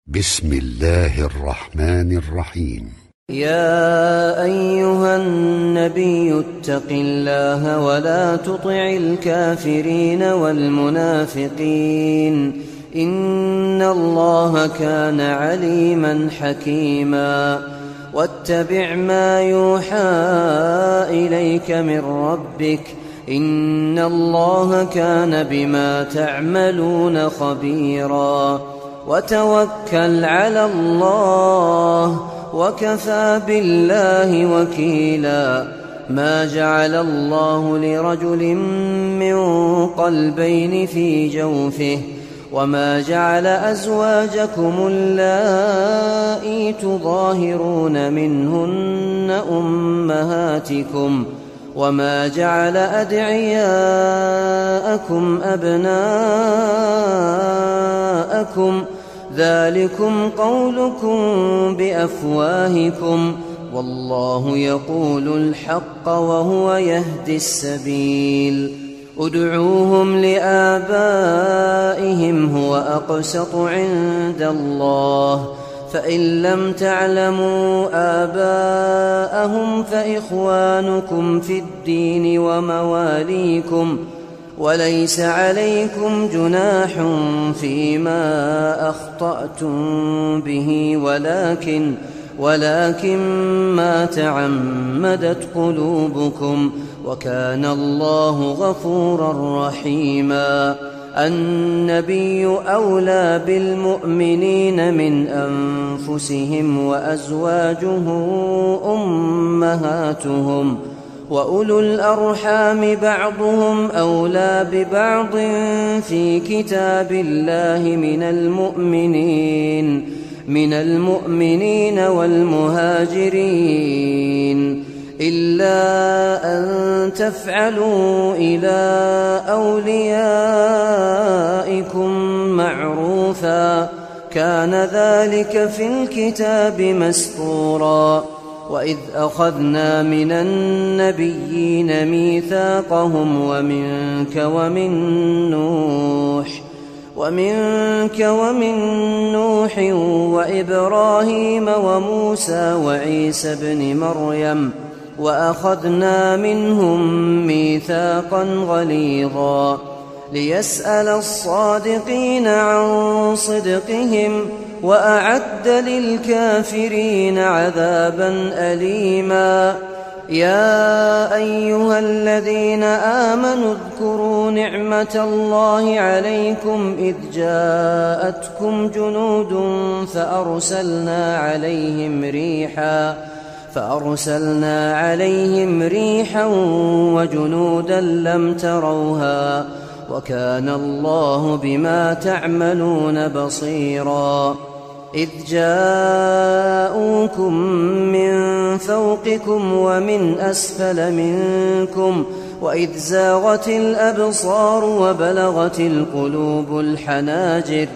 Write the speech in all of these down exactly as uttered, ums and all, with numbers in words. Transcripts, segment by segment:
بسم الله الرحمن الرحيم. يا أيها النبي اتق الله ولا تطع الكافرين والمنافقين إن الله كان عليما حكيما. واتبع ما يوحى إليك من ربك إن الله كان بما تعملون خبيرا. وتوكل على الله وكفى بالله وكيلا. ما جعل الله لرجل من قلبين في جوفه وما جعل أزواجكم اللائي تظاهرون منهن أمهاتكم وما جعل أدعياءكم أبناءكم ذلكم قولكم بأفواهكم والله يقول الحق وهو يهدي السبيل. ادعوهم لآبائهم هو أقسط عند الله فإن لم تعلموا آباءهم فإخوانكم في الدين ومواليكم وليس عليكم جناح فيما أخطأتم به ولكن ولكن ما تعمدت قلوبكم وكان الله غفورا رحيما. النبي أولى بالمؤمنين من أنفسهم وأزواجه أمهاتهم وأولو الأرحام بعضهم أولى ببعض في كتاب الله من المؤمنين من المؤمنين والمهاجرين إلا أن تفعلوا إلى أوليائكم معروفا كان ذلك في الكتاب مسطورا. وإذ أخذنا من النبيين ميثاقهم ومنك ومن نوح ومنك ومن نوح وإبراهيم وموسى وعيسى ابن مريم وأخذنا منهم ميثاقا غليظا ليسأل الصادقين عن صدقهم وأعد للكافرين عذابا أليما. يا أيها الذين آمنوا اذكروا نعمة الله عليكم إذ جاءتكم جنود فأرسلنا عليهم ريحا فأرسلنا عليهم ريحا وجنودا لم تروها وكان الله بما تعملون بصيرا. إذ جاءوكم من فوقكم ومن أسفل منكم وإذ زاغت الأبصار وبلغت القلوب الحناجر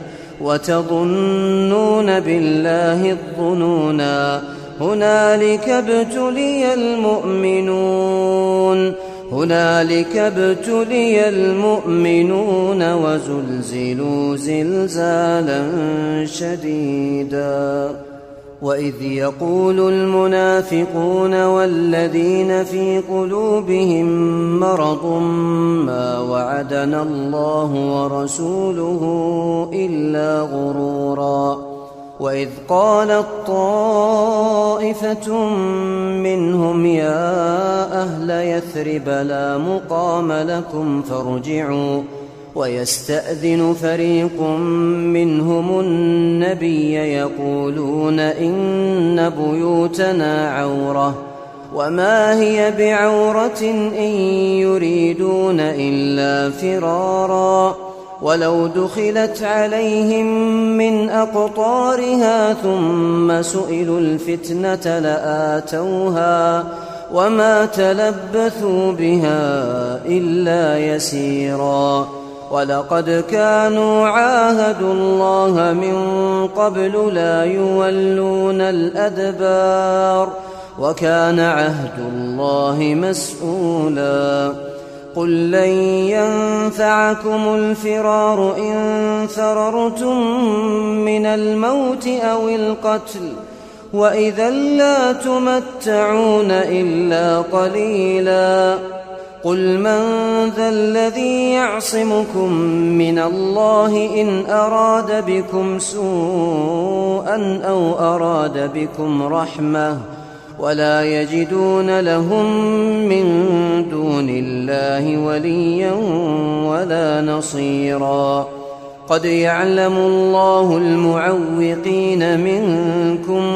وتظنون بالله الظنونا هنالك ابتلي المؤمنون هنالك ابتلي المؤمنون وزلزلوا زلزالا شديدا. وإذ يقول المنافقون والذين في قلوبهم مرض ما وعدنا الله ورسوله إلا غرورا. وإذ قالت طائفة منهم يا أهل يثرب لا مقام لكم فارجعوا ويستأذن فريق منهم النبي يقولون إن بيوتنا عورة وما هي بعورة إن يريدون إلا فرارا ولو دخلت عليهم من أقطارها ثم سئلوا الفتنة لآتوها وما تلبثوا بها إلا يسيرا. ولقد كانوا عاهدوا الله من قبل لا يولون الأدبار وكان عهد الله مسؤولا. قل لن ينفعكم الفرار إن فررتم من الموت أو القتل وإذا لا تمتعون إلا قليلا قل من ذا الذي يعصمكم من الله إن أراد بكم سوءا أو أراد بكم رحمة ولا يجدون لهم من دون الله وليا ولا نصيرا قد يعلم الله المعوقين منكم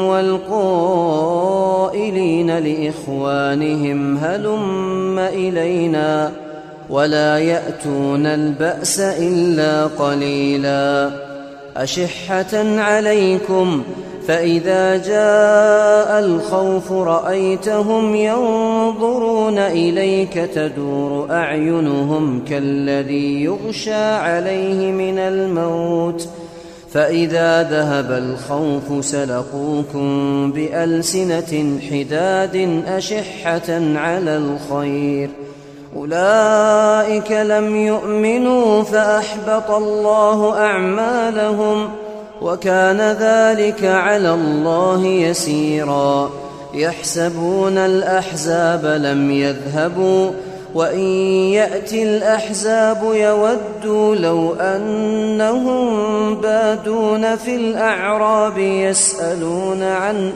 والقائلين لإخوانهم هلم إلينا ولا يأتون البأس إلا قليلا أشحة عليكم فإذا جاء الخوف رأيتهم ينظرون إليك تدور أعينهم كالذي يغشى عليه من الموت فإذا ذهب الخوف سلقوكم بألسنة حداد أشحة على الخير أولئك لم يؤمنوا فأحبط الله أعمالهم وكان ذلك على الله يسيرا يحسبون الأحزاب لم يذهبوا وإن يأتي الأحزاب يودوا لو أنهم بادون في الأعراب يسألون عن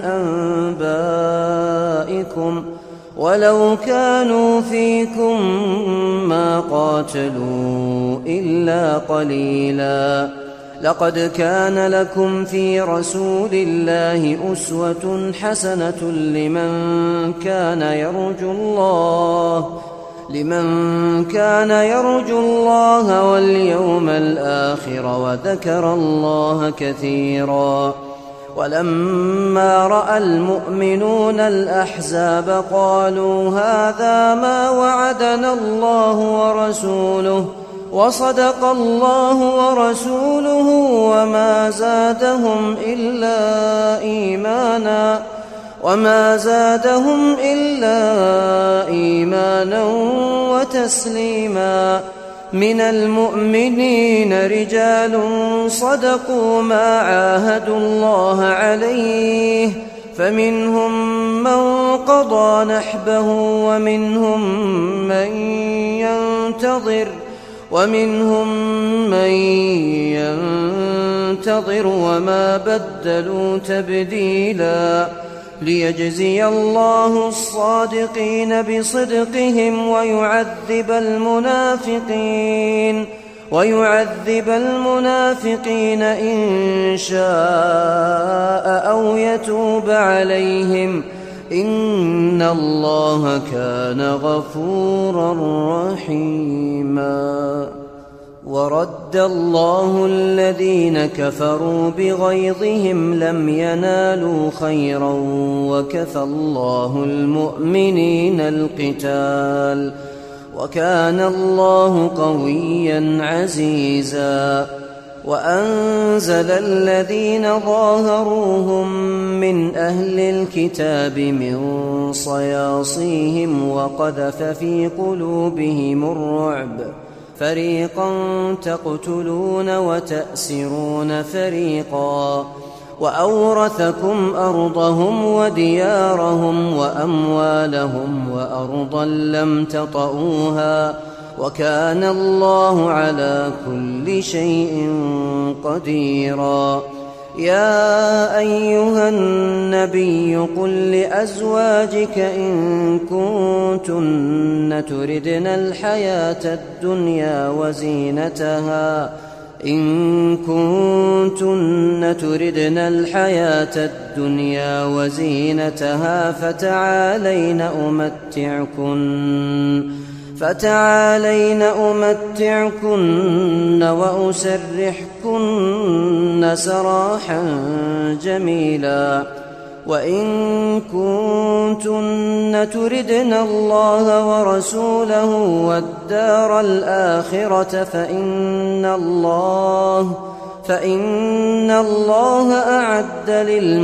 أنبائكم ولو كانوا فيكم ما قاتلوا إلا قليلا لقد كان لكم في رسول الله أسوة حسنة لمن كان يرجو الله لمن كان يرجو الله واليوم الآخر وذكر الله كثيرا ولما رأى المؤمنون الأحزاب قالوا هذا ما وعدنا الله ورسوله وصدق الله ورسوله وما زادهم إلا إيمانا وما زادهم إلا إيمانا وتسليما من المؤمنين رجال صدقوا ما عاهدوا الله عليه فمنهم من قضى نحبه ومنهم من ينتظر ومنهم من ينتظر وما بدلوا تبديلا ليجزي الله الصادقين بصدقهم ويعذب المنافقين ويعذب المنافقين إن شاء أو يتوب عليهم إن الله كان غفورا رحيما ورد الله الذين كفروا بغيظهم لم ينالوا خيرا وكفى الله المؤمنين القتال وكان الله قويا عزيزا وأنزل الذين ظاهروهم من أهل الكتاب من صياصيهم وقذف في قلوبهم الرعب فريقا تقتلون وتأسرون فريقا وأورثكم أرضهم وديارهم وأموالهم وأرضا لم تطئوها وكان الله على كل شيء قديرا يا أيها النبي قل لأزواجك إن كنتن تردن الحياة الدنيا وزينتها إن كنتن تردن الحياة الدنيا وزينتها فتعالين أمتعكن فتعالين أمتعكن وأسرحكن سراحا جميلا وإن كنتن تردن الله ورسوله والدار الآخرة فإن الله فإن الله أعد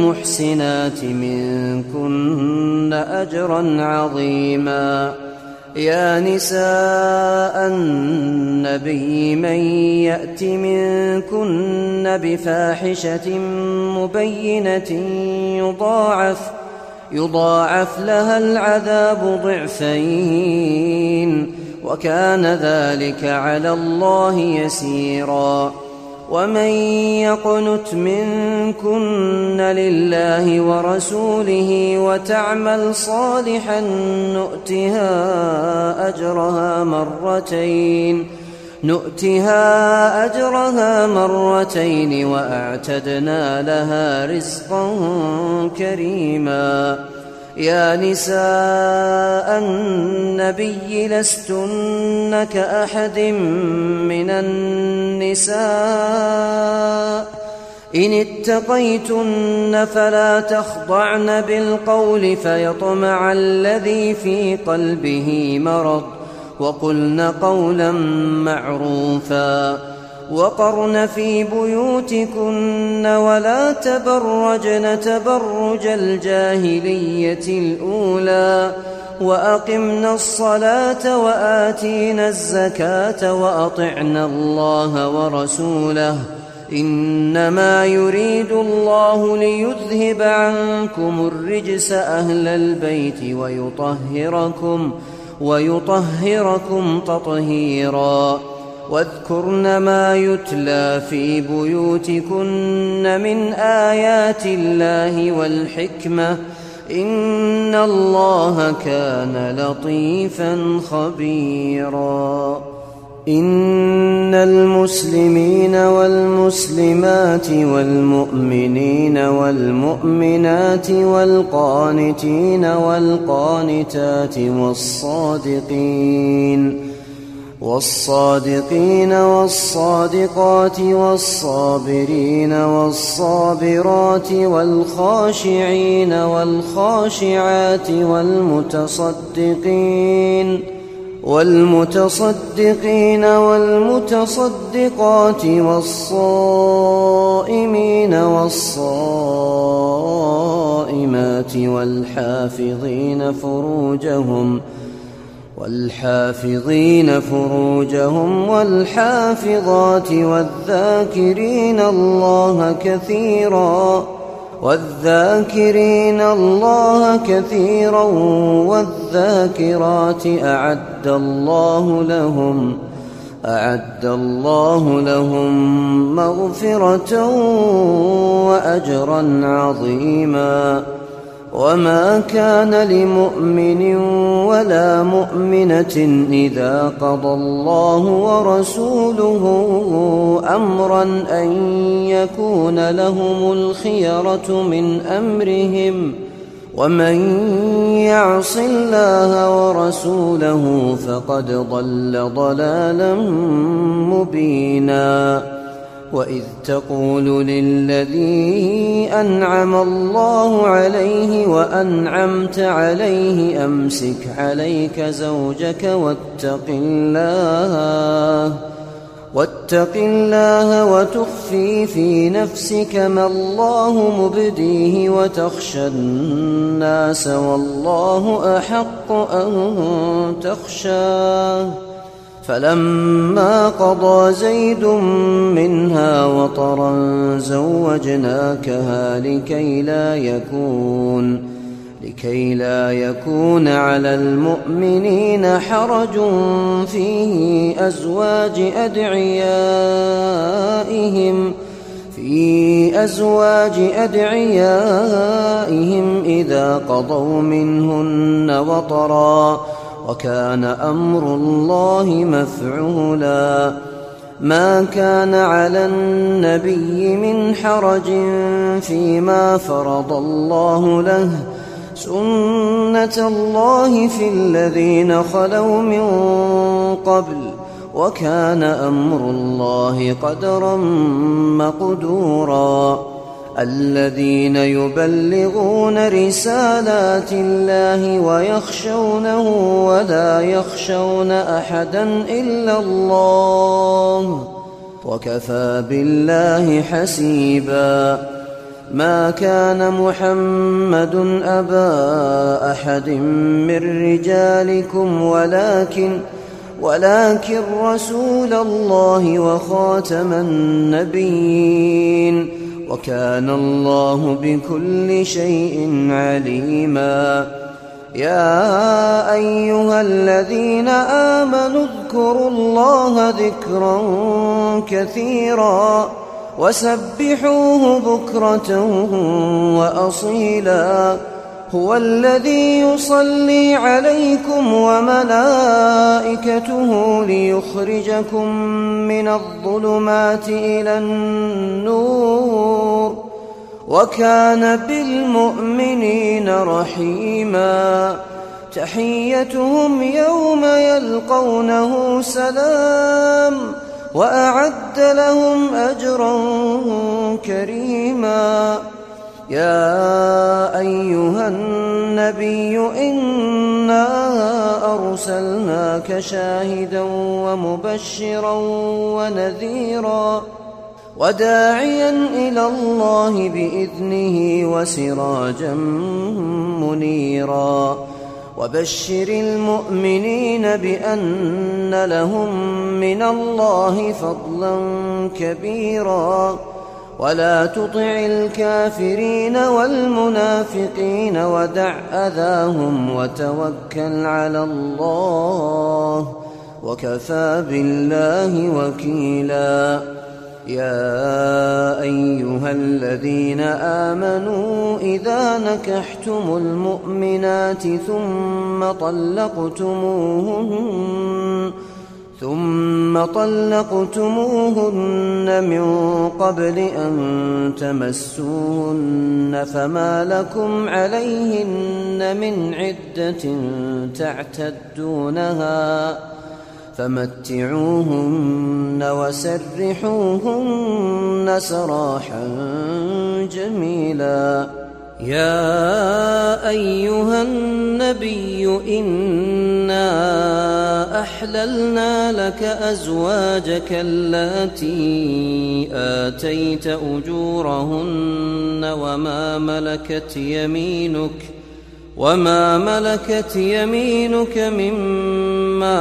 للمحسنات منكن أجرا عظيما يا نساء النبي من يأت منكن بفاحشة مبينة يضاعف يضاعف لها العذاب ضعفين وكان ذلك على الله يسيرا. ومن يقنت منكن لله ورسوله وتعمل صالحا نؤتها أجرها مرتين نؤتها أجرها مرتين وأعتدنا لها رزقا كريما. يا نساء النبي لستن كأحد من النساء إن اتقيتن فلا تخضعن بالقول فيطمع الذي في قلبه مرض وقلن قولا معروفا. وقرن في بيوتكن ولا تبرجن تبرج الجاهلية الأولى وأقمنا الصلاة وآتينا الزكاة وأطعنا الله ورسوله إنما يريد الله ليذهب عنكم الرجس أهل البيت ويطهركم ويطهركم تطهيرا. واذكرن ما يتلى في بيوتكن من آيات الله والحكمة إن الله كان لطيفا خبيرا. إن المسلمين والمسلمات والمؤمنين والمؤمنات والقانتين والقانتات والصادقين والصادقين والصادقات والصابرين والصابرات والخاشعين والخاشعات والمتصدقين والمتصدقين والمتصدقات والصائمين والصائمات والحافظين فروجهم والحافظين فروجهم والحافظات والذاكرين الله كثيرا والذاكرين الله كثيرا والذاكرات أعد الله لهم أعد الله لهم مغفرة وأجرا عظيما. وما كان لمؤمن ولا مؤمنة إذا قضى الله ورسوله أمرا أن يكون لهم الخيرة من أمرهم ومن يعص الله ورسوله فقد ضل ضلالا مبينا. وإذ تقول للذي أنعم الله عليه وأنعمت عليه أمسك عليك زوجك واتق الله واتق الله وتخفي في نفسك ما الله مبديه وتخشى الناس والله أحق أن تخشاه. فلما قضى زيد منها وطرا زوجناكها لكي لا يكون لكي لا يكون على المؤمنين حرج في أزواج أدعيائهم في أزواج أدعيائهم إذا قضوا منهن وطرا وكان أمر الله مفعولا. ما كان على النبي من حرج فيما فرض الله له سنة الله في الذين خلوا من قبل وكان أمر الله قدرا مقدورا. الذين يبلغون رسالات الله ويخشونه ولا يخشون أحدا إلا الله وكفى بالله حسيبا. ما كان محمد أبا أحد من رجالكم ولكن ولكن رسول الله وخاتم النبيين وكان الله بكل شيء عليما. يا أيها الذين آمنوا اذكروا الله ذكرا كثيرا وسبحوه بكرة وأصيلا. هو الذي يصلي عليكم وملائكته ليخرجكم من الظلمات إلى النور وكان بالمؤمنين رحيما. تحيتهم يوم يلقونه سلام وأعد لهم أجرا كريما. يا أيها النبي إنا أرسلناك شاهدا ومبشرا ونذيرا وداعيا إلى الله بإذنه وسراجا منيرا. وبشر المؤمنين بأن لهم من الله فضلا كبيرا. ولا تطع الكافرين والمنافقين ودع أذاهم وتوكل على الله وكفى بالله وكيلا. يا أيها الذين آمنوا إذا نكحتم المؤمنات ثم طلقتموهن ثم طلقتموهن من قبل أن تمسوهن فما لكم عليهن من عدة تعتدونها فمتعوهن وسرحوهن سراحا جميلا. يا أيها النبي إنا أحللنا لك أزواجك اللاتي آتيت أجورهن وما ملكت يمينك وما ملكت يمينك مما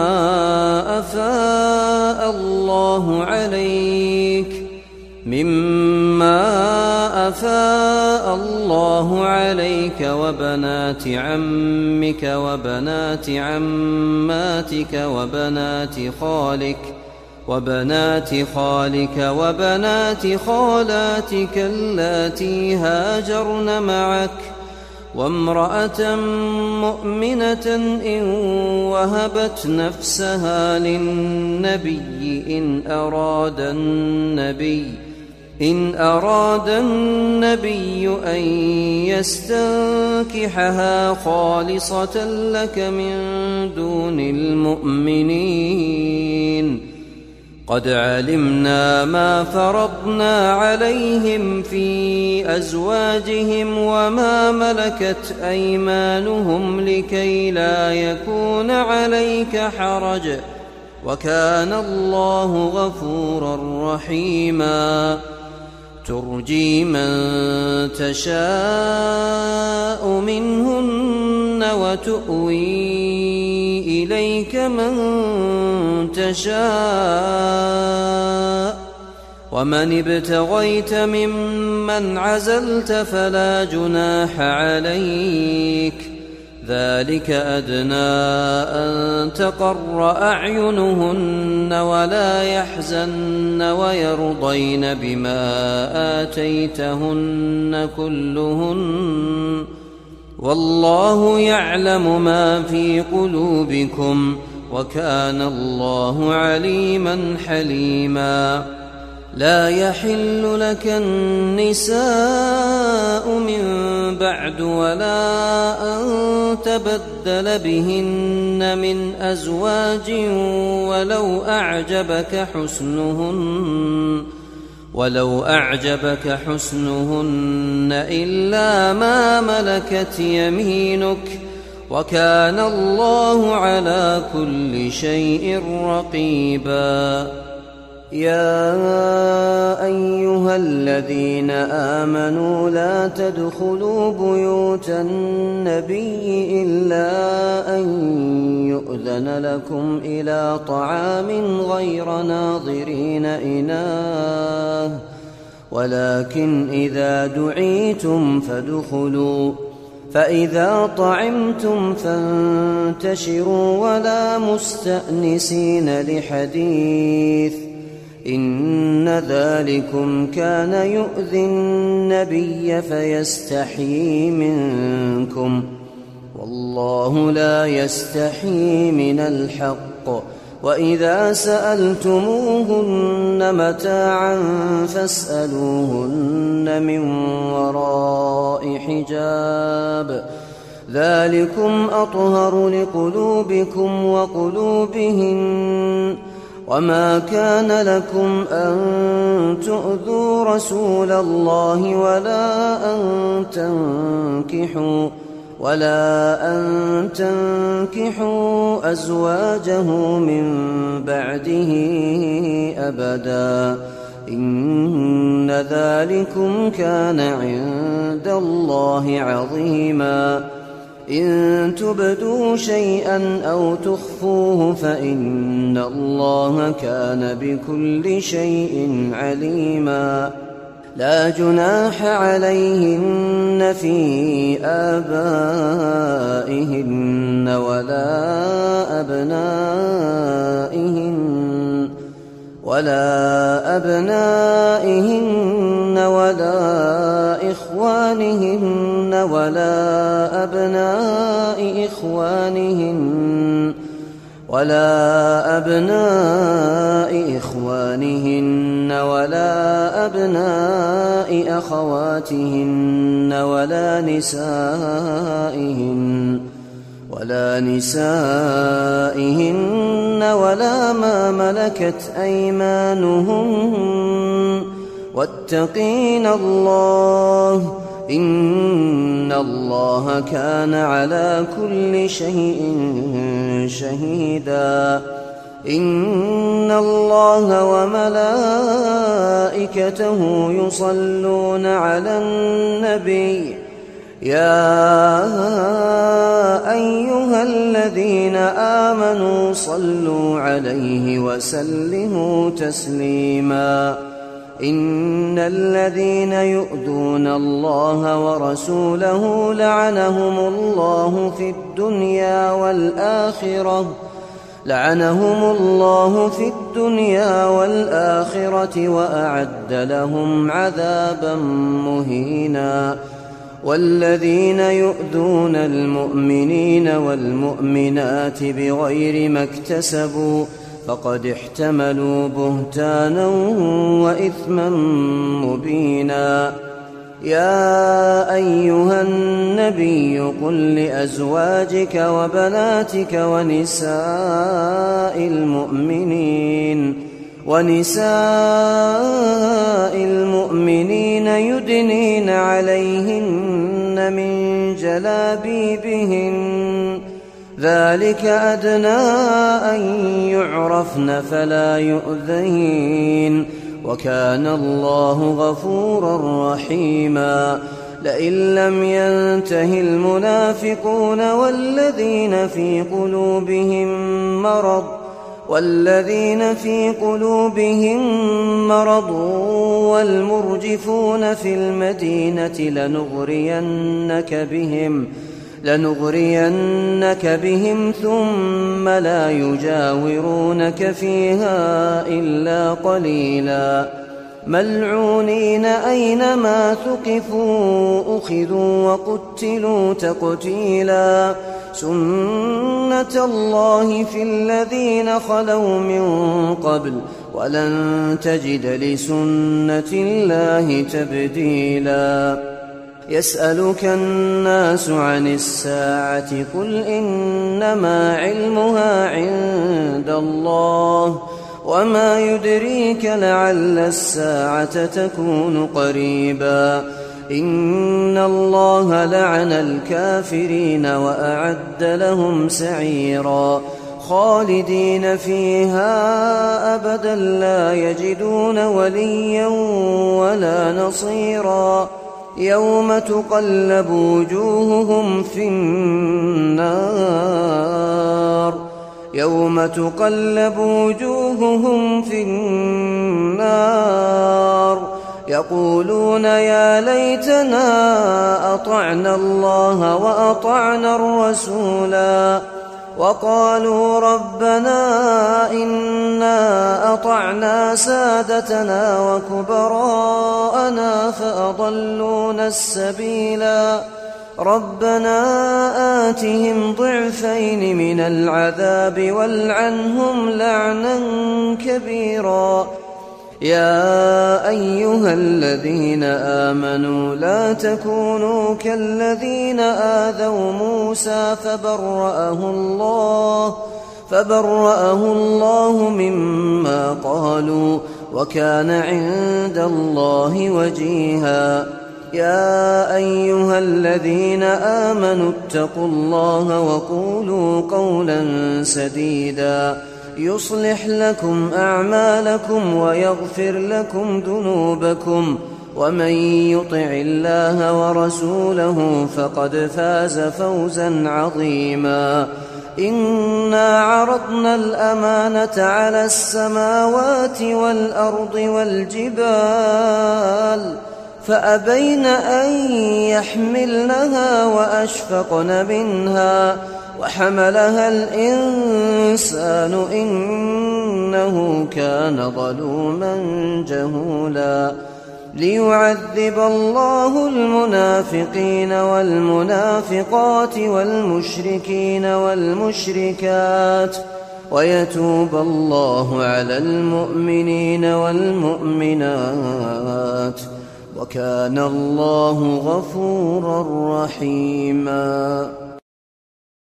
أفاء الله عليك مما أفاء الله عليك وبنات عمك وبنات عماتك وبنات خالك وبنات خالك وبنات خالاتك اللاتي هاجرن معك وامرأة مؤمنة إن وهبت نفسها للنبي إن أراد النبي إن أراد النبي أن يستنكحها خالصة لك من دون المؤمنين. قد علمنا ما فرضنا عليهم في أزواجهم وما ملكت أيمانهم لكي لا يكون عليك حرج وكان الله غفورا رحيما. ترجي من تشاء منهن وتؤوي إليك من تشاء ومن ابتغيت ممن عزلت فلا جناح عليك ذلك أدنى أن تقر أعينهن ولا يحزن ويرضين بما آتيتهن كلهن والله يعلم ما في قلوبكم وكان الله عليما حليما. لا يحل لك النساء من بعد ولا أن تبدل بهن من أزواج ولو أعجبك حسنهن ولو أعجبك حسنهن إلا ما ملكت يمينك وكان الله على كل شيء رقيبا. يا أيها الذين آمنوا لا تدخلوا بيوت النبي إلا أن يؤذن لكم إلى طعام غير ناظرين إناه ولكن إذا دعيتم فادخلوا فإذا طعمتم فانتشروا ولا مستأنسين لحديث إن ذلكم كان يؤذي النبي فيستحيي منكم والله لا يستحيي من الحق وإذا سألتموهن متاعا فاسألوهن من وراء حجاب ذلكم أطهر لقلوبكم وقلوبهن وما كان لكم أن تؤذوا رسول الله ولا أن تنكحوا ولا أن تنكحوا أزواجه من بعده أبدا إن ذلكم كان عند الله عظيما إن تبدوا شيئا أو تخفوه فإن الله كان بكل شيء عليما لا جناح عليهن في آبائهن ولا أبنائهن ولا أبنائهن ولا إخوانهن ولا أبناء إخوانهن ولا أبناء إخوانهن ولا أبناء أخواتهن ولا نسائهن ولا نسائهن ولا ما ملكت أيمانهن واتقين الله إن الله كان على كل شيء شهيدا إن الله وملائكته يصلون على النبي يا أيها الذين آمنوا صلوا عليه وسلموا تسليما إن الذين يؤذون الله ورسوله لعنهم الله في الدنيا والآخرة لعنهم الله في الدنيا والآخرة وأعد لهم عذابا مهينا والذين يؤذون المؤمنين والمؤمنات بغير ما اكتسبوا فقد احتملوا بهتانا وإثما مبينا يا أيها النبي قل لأزواجك وبناتك ونساء المؤمنين ونساء المؤمنين يدنين عليهن من جلابيبهن ذلك أدنى أن يعرفن فلا يؤذين وكان الله غفورا رحيما لئن لم ينته المنافقون والذين في قلوبهم مرض والذين في قلوبهم مرض والمرجفون في المدينة لنغرينك بهم لنغرينك بهم ثم لا يجاورونك فيها إلا قليلا ملعونين أينما ثقفوا أخذوا وقتلوا تقتيلا سنة الله في الذين خلوا من قبل ولن تجد لسنة الله تبديلا يسألك الناس عن الساعة قل إنما علمها عند الله وما يدريك لعل الساعة تكون قريبا إن الله لعن الكافرين وأعد لهم سعيرا خالدين فيها أبدا لا يجدون وليا ولا نصيرا يوم تقلب وجوههم في النار يوم تقلب وجوههم في النار يقولون يا ليتنا أطعنا الله وأطعنا الرسولا وقالوا ربنا إنا أطعنا سادتنا وكبراءنا فأضلونا السبيلا ربنا آتهم ضعفين من العذاب والعنهم لعنا كبيرا يا أيها الذين آمنوا لا تكونوا كالذين آذوا موسى فبرأه الله فبرأه الله مما قالوا وكان عند الله وجيها يا أيها الذين آمنوا اتقوا الله وقولوا قولا سديدا يصلح لكم أعمالكم ويغفر لكم ذنوبكم ومن يطع الله ورسوله فقد فاز فوزا عظيما إنا عرضنا الأمانة على السماوات والأرض والجبال فأبين أن يحملنها وأشفقن منها وحملها الإنسان إنه كان ظلوما جهولا ليعذب الله المنافقين والمنافقات والمشركين والمشركات ويتوب الله على المؤمنين والمؤمنات وكان الله غفورا رحيما.